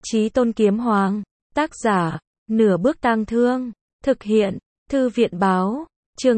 Chí Tôn Kiếm Hoàng, tác giả, Nửa Bước Tang Thương, thực hiện, Thư viện báo, chương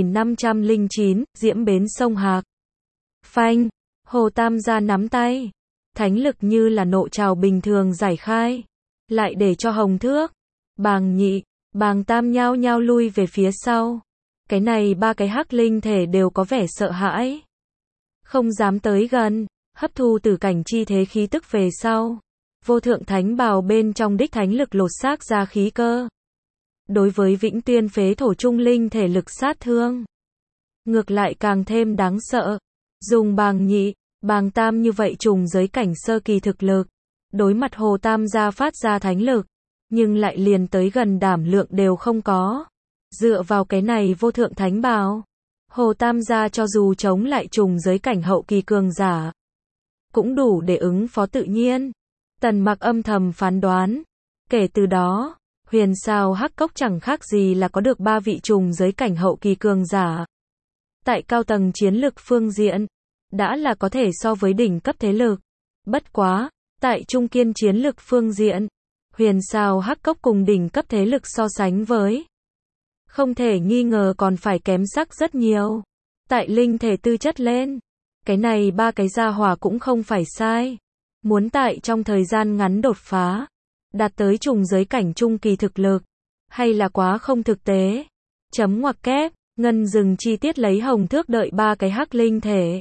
2509, Diễm Bến Sông Hạc. Phanh, Hồ Tam gia nắm tay, thánh lực như là nộ trào bình thường giải khai, lại để cho Hồng Thước, Bàng Nhị, Bàng Tam nhao nhao lui về phía sau. Cái này ba cái hắc linh thể đều có vẻ sợ hãi, không dám tới gần, hấp thu tử cảnh chi thế khí tức về sau. Vô thượng thánh bào bên trong đích thánh lực lột xác ra khí cơ. Đối với Vĩnh Tuyên phế thổ trung linh thể lực sát thương, ngược lại càng thêm đáng sợ. Dùng Bàng Nhị, Bàng Tam như vậy trùng giới cảnh sơ kỳ thực lực, đối mặt Hồ Tam gia phát ra thánh lực, nhưng lại liền tới gần đảm lượng đều không có. Dựa vào cái này vô thượng thánh bào, Hồ Tam gia cho dù chống lại trùng giới cảnh hậu kỳ cường giả, cũng đủ để ứng phó tự nhiên. Tần Mặc âm thầm phán đoán, kể từ đó, Huyền Sao Hắc Cốc chẳng khác gì là có được ba vị trùng giới cảnh hậu kỳ cường giả. Tại cao tầng chiến lực phương diện, đã là có thể so với đỉnh cấp thế lực. Bất quá, tại trung kiên chiến lực phương diện, Huyền Sao Hắc Cốc cùng đỉnh cấp thế lực so sánh với, không thể nghi ngờ còn phải kém sắc rất nhiều. Tại linh thể tư chất lên, cái này ba cái gia hỏa cũng không phải sai. Muốn tại trong thời gian ngắn đột phá, đạt tới trùng giới cảnh trung kỳ thực lực, hay là quá không thực tế. Chấm ngoặc kép, Ngân dừng chi tiết lấy Hồng Thước đợi ba cái hắc linh thể.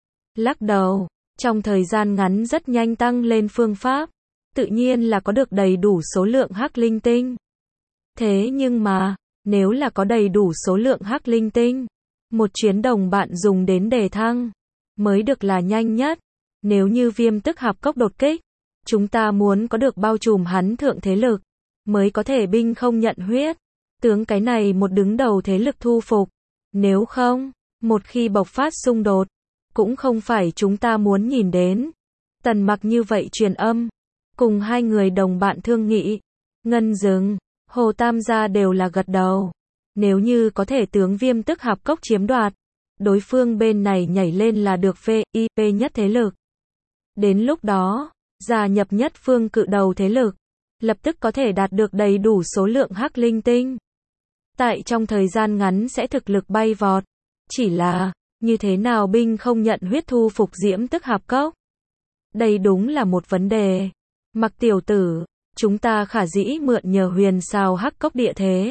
Lắc đầu, trong thời gian ngắn rất nhanh tăng lên phương pháp, tự nhiên là có được đầy đủ số lượng hắc linh tinh. Thế nhưng mà, nếu là có đầy đủ số lượng hắc linh tinh, một chuyến đồng bạn dùng đến đề thăng, mới được là nhanh nhất. Nếu như Viêm Tức Hạp Cốc đột kích, chúng ta muốn có được bao trùm hắn thượng thế lực, mới có thể binh không nhận huyết, tướng cái này một đứng đầu thế lực thu phục. Nếu không, một khi bộc phát xung đột, cũng không phải chúng ta muốn nhìn đến. Tần Mặc như vậy truyền âm, cùng hai người đồng bạn thương nghị. Ngân Dừng, Hồ Tam gia đều là gật đầu. Nếu như có thể tướng Viêm Tức Hạp Cốc chiếm đoạt, đối phương bên này nhảy lên là được VIP nhất thế lực. Đến lúc đó, gia nhập nhất phương cự đầu thế lực, lập tức có thể đạt được đầy đủ số lượng hắc linh tinh. Tại trong thời gian ngắn sẽ thực lực bay vọt. Chỉ là, như thế nào binh không nhận huyết thu phục Diễm Tức Hạp Cốc? Đây đúng là một vấn đề. Mặc tiểu tử, chúng ta khả dĩ mượn nhờ Huyền Sao Hắc Cốc địa thế,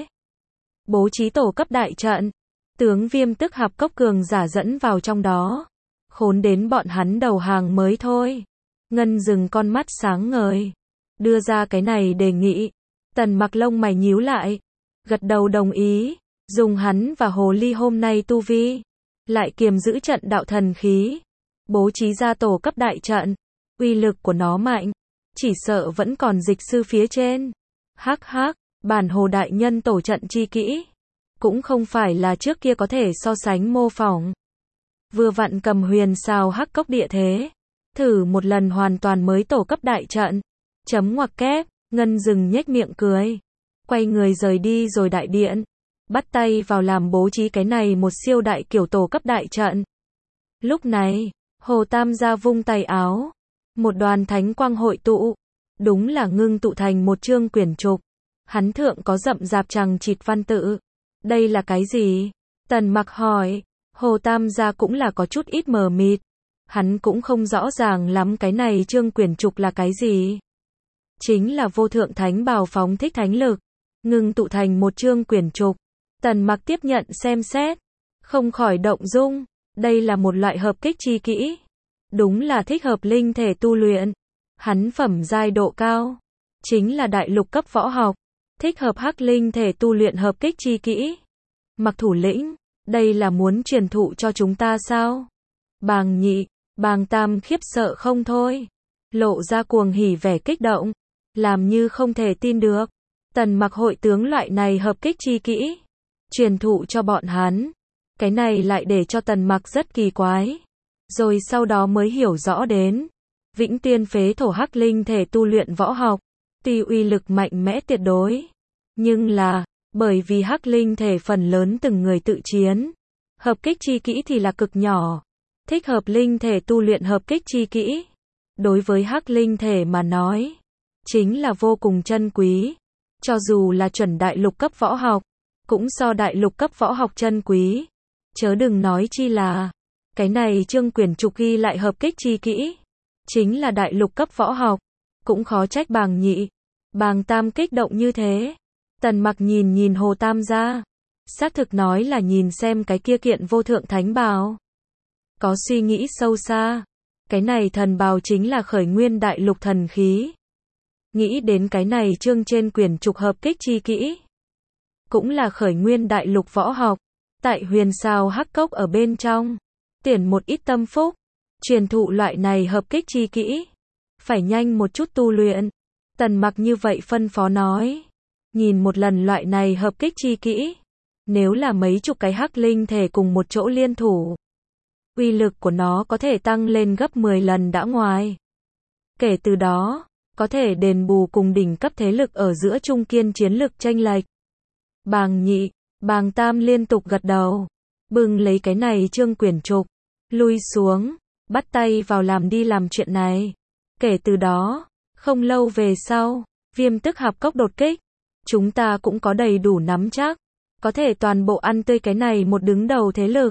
bố trí tổ cấp đại trận, tướng Viêm Tức Hạp Cốc cường giả dẫn vào trong đó, khốn đến bọn hắn đầu hàng mới thôi. Ngân dừng con mắt sáng ngời, đưa ra cái này đề nghị. Tần Mặc lông mày nhíu lại, gật đầu đồng ý. Dùng hắn và Hồ Ly hôm nay tu vi, lại kiềm giữ trận đạo thần khí, bố trí ra tổ cấp đại trận, uy lực của nó mạnh, chỉ sợ vẫn còn dịch sư phía trên. Hắc hắc, bản Hồ đại nhân tổ trận chi kỹ, cũng không phải là trước kia có thể so sánh mô phỏng. Vừa vặn cầm Huyền Sao Hắc Cốc địa thế, thử một lần hoàn toàn mới tổ cấp đại trận. Chấm ngoặc kép, Ngân Dừng nhếch miệng cười, quay người rời đi rồi đại điện, bắt tay vào làm bố trí cái này một siêu đại kiểu tổ cấp đại trận. Lúc này, Hồ Tam gia vung tay áo, một đoàn thánh quang hội tụ, đúng là ngưng tụ thành một chương quyển trục. Hắn thượng có rậm rạp chằng chịt văn tự. Đây là cái gì? Tần Mặc hỏi. Hồ Tam gia cũng là có chút ít mờ mịt. Hắn cũng không rõ ràng lắm cái này chương quyển trục là cái gì. Chính là vô thượng thánh bào phóng thích thánh lực, ngưng tụ thành một chương quyển trục. Tần Mặc tiếp nhận xem xét, không khỏi động dung. Đây là một loại hợp kích chi kỹ, đúng là thích hợp linh thể tu luyện. Hắn phẩm giai độ cao, chính là đại lục cấp võ học, thích hợp hắc linh thể tu luyện hợp kích chi kỹ. Mặc thủ lĩnh, đây là muốn truyền thụ cho chúng ta sao? Bàng Nhị, Bàng Tam khiếp sợ không thôi, lộ ra cuồng hỉ vẻ kích động, làm như không thể tin được. Tần Mặc hội tướng loại này hợp kích chi kỹ, truyền thụ cho bọn hắn. Cái này lại để cho Tần Mặc rất kỳ quái. Rồi sau đó mới hiểu rõ đến, Vĩnh Tuyên phế thổ hắc linh thể tu luyện võ học, tuy uy lực mạnh mẽ tuyệt đối, nhưng là, bởi vì hắc linh thể phần lớn từng người tự chiến, hợp kích chi kỹ thì là cực nhỏ, thích hợp linh thể tu luyện hợp kích chi kỹ. Đối với hắc linh thể mà nói, chính là vô cùng chân quý. Cho dù là chuẩn đại lục cấp võ học, cũng so đại lục cấp võ học chân quý. Chớ đừng nói chi là, cái này chương quyển trục ghi lại hợp kích chi kỹ, chính là đại lục cấp võ học, cũng khó trách Bàng Nhị, Bàng Tam kích động như thế. Tần Mặc nhìn nhìn Hồ Tam gia, xác thực nói là nhìn xem cái kia kiện vô thượng thánh bào. Có suy nghĩ sâu xa, cái này thần bào chính là khởi nguyên đại lục thần khí. Nghĩ đến cái này chương trên quyển trục hợp kích chi kỹ, cũng là khởi nguyên đại lục võ học, tại Huyền Sao Hắc Cốc ở bên trong, tuyển một ít tâm phúc, truyền thụ loại này hợp kích chi kỹ, phải nhanh một chút tu luyện. Tần Mặc như vậy phân phó nói, nhìn một lần loại này hợp kích chi kỹ, nếu là mấy chục cái hắc linh thể cùng một chỗ liên thủ, uy lực của nó có thể tăng lên gấp 10 lần đã ngoài. Kể từ đó, có thể đền bù cùng đỉnh cấp thế lực ở giữa trung kiên chiến lực chênh lệch. Bàng Nhị, Bàng Tam liên tục gật đầu, bưng lấy cái này chương quyển trục, lui xuống, bắt tay vào làm đi làm chuyện này. Kể từ đó, không lâu về sau, Viêm Tức Hạp Cốc đột kích, chúng ta cũng có đầy đủ nắm chắc, có thể toàn bộ ăn tươi cái này một đứng đầu thế lực.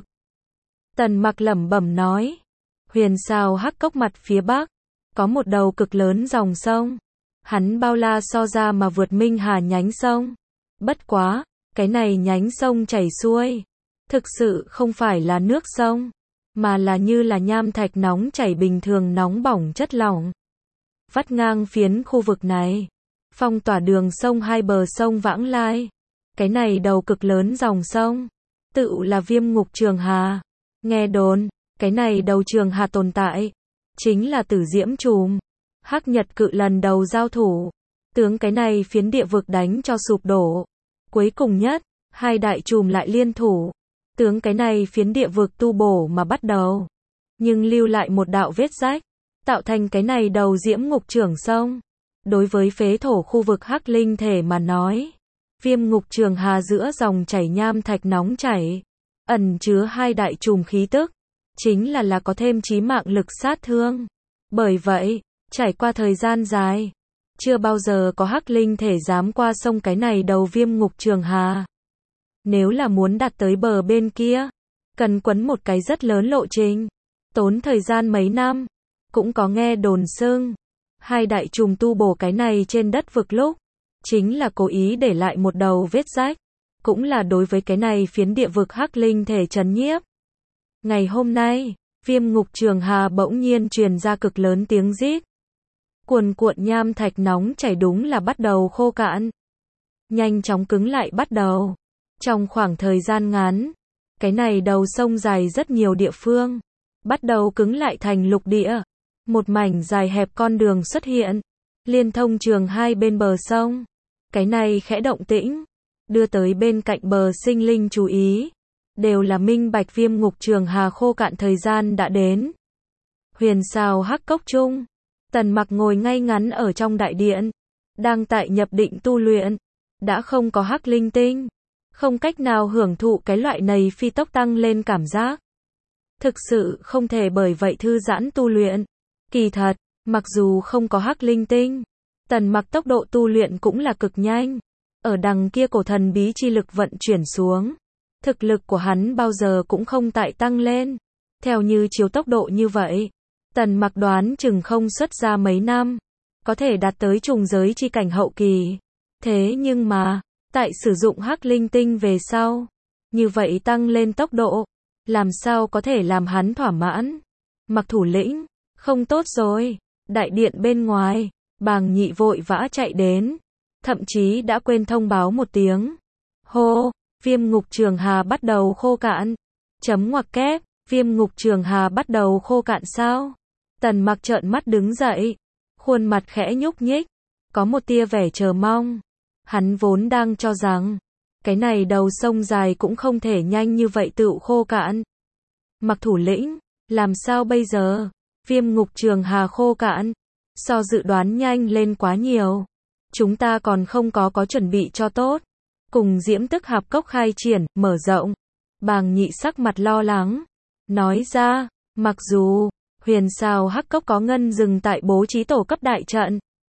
Tần Mặc lẩm bẩm nói, Huyền Sao Hắc Cốc mặt phía bắc, có một đầu cực lớn dòng sông, hắn bao la so ra mà vượt Minh Hà nhánh sông. Bất quá, cái này nhánh sông chảy xuôi, thực sự không phải là nước sông, mà là như là nham thạch nóng chảy bình thường nóng bỏng chất lỏng. Vắt ngang phiến khu vực này, phong tỏa đường sông hai bờ sông vãng lai. Cái này đầu cực lớn dòng sông, tự là Viêm Ngục Trường Hà. Nghe đồn, cái này đầu Trường Hà tồn tại, chính là Tử Diễm Trùm, Hắc Nhật Cự lần đầu giao thủ, tướng cái này phiến địa vực đánh cho sụp đổ. Cuối cùng nhất, hai đại trùm lại liên thủ, tướng cái này phiến địa vực tu bổ mà bắt đầu, nhưng lưu lại một đạo vết rách, tạo thành cái này đầu Diễm Ngục Trường sông. Đối với phế thổ khu vực hắc linh thể mà nói, Viêm Ngục Trường Hà giữa dòng chảy nham thạch nóng chảy, ẩn chứa hai đại trùm khí tức, chính là có thêm chí mạng lực sát thương. Bởi vậy, trải qua thời gian dài, chưa bao giờ có hắc linh thể dám qua sông cái này đầu Viêm Ngục Trường Hà. Nếu là muốn đạt tới bờ bên kia, cần quấn một cái rất lớn lộ trình, tốn thời gian mấy năm. Cũng có nghe đồn xưng, hai đại trùm tu bổ cái này trên đất vực lúc, chính là cố ý để lại một đầu vết rách, cũng là đối với cái này phiến địa vực hắc linh thể trấn nhiếp. Ngày hôm nay, Viêm Ngục Trường Hà bỗng nhiên truyền ra cực lớn tiếng rít. Cuồn cuộn nham thạch nóng chảy đúng là bắt đầu khô cạn, nhanh chóng cứng lại bắt đầu. Trong khoảng thời gian ngắn, cái này đầu sông dài rất nhiều địa phương, bắt đầu cứng lại thành lục địa. Một mảnh dài hẹp con đường xuất hiện, liên thông trường hai bên bờ sông. Cái này khẽ động tĩnh, đưa tới bên cạnh bờ sinh linh chú ý, đều là minh bạch Viêm Ngục Trường Hà khô cạn thời gian đã đến. Huyền Sao Hắc Cốc chung, Tần Mặc ngồi ngay ngắn ở trong đại điện, đang tại nhập định tu luyện, đã không có hắc linh tinh, không cách nào hưởng thụ cái loại này phi tốc tăng lên cảm giác. Thực sự không thể bởi vậy thư giãn tu luyện. Kỳ thật, mặc dù không có hắc linh tinh, Tần Mặc tốc độ tu luyện cũng là cực nhanh. Ở đằng kia cổ thần bí chi lực vận chuyển xuống, thực lực của hắn bao giờ cũng không tại tăng lên. Theo như chiếu tốc độ như vậy, Tần Mặc đoán chừng không xuất ra mấy năm, có thể đạt tới trùng giới chi cảnh hậu kỳ. Thế nhưng mà, tại sử dụng hắc linh tinh về sau, như vậy tăng lên tốc độ, làm sao có thể làm hắn thỏa mãn. Mặc thủ lĩnh, không tốt rồi. Đại điện bên ngoài, Bàng Nhị vội vã chạy đến, thậm chí đã quên thông báo một tiếng. Hô, Viêm Ngục Trường Hà bắt đầu khô cạn. Chấm ngoặc kép, Viêm Ngục Trường Hà bắt đầu khô cạn sao? Tần Mặc trợn mắt đứng dậy, khuôn mặt khẽ nhúc nhích, có một tia vẻ chờ mong. Hắn vốn đang cho rằng, cái này đầu sông dài cũng không thể nhanh như vậy tự khô cạn. Mặc thủ lĩnh, làm sao bây giờ? Viêm Ngục Trường Hà khô cạn, so dự đoán nhanh lên quá nhiều. Chúng ta còn không có chuẩn bị cho tốt. Cùng Diễm Tức Hạp Cốc khai triển, mở rộng. Bàng Nhị sắc mặt lo lắng, nói ra, mặc dù Huyền Sao Hắc Cốc có ngân dừng tại bố trí tổ cấp đại trận,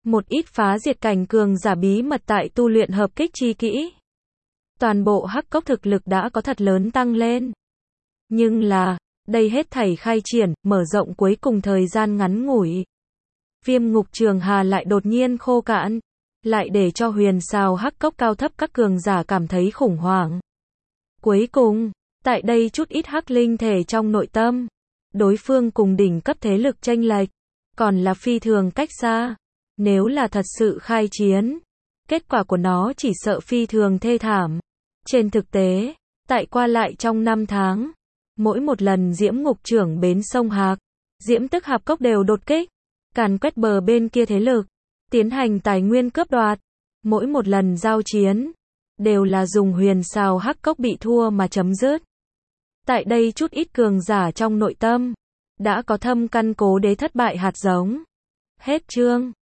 Một ít phá diệt cảnh cường giả bí mật tại tu luyện hợp kích chi kỹ. Toàn bộ hắc cốc thực lực đã có thật lớn tăng lên. Nhưng là, đây hết thảy khai triển, mở rộng cuối cùng thời gian ngắn ngủi. Viêm ngục trường hà lại đột nhiên khô cạn, lại để cho huyền xào hắc cốc cao thấp các cường giả cảm thấy khủng hoảng. Cuối cùng, tại đây chút ít hắc linh thể trong nội tâm, đối phương cùng đỉnh cấp thế lực chênh lệch, còn là phi thường cách xa. Nếu là thật sự khai chiến, kết quả của nó chỉ sợ phi thường thê thảm. Trên thực tế, tại qua lại trong 5 tháng, mỗi một lần Diễm Ngục trưởng bến sông Hạc, Diễm Tức Hạp Cốc đều đột kích, càn quét bờ bên kia thế lực, tiến hành tài nguyên cướp đoạt. Mỗi một lần giao chiến, đều là dùng huyền xào hắc cốc bị thua mà chấm dứt. Tại đây chút ít cường giả trong nội tâm, đã có thâm căn cố đế thất bại hạt giống. Hết chương.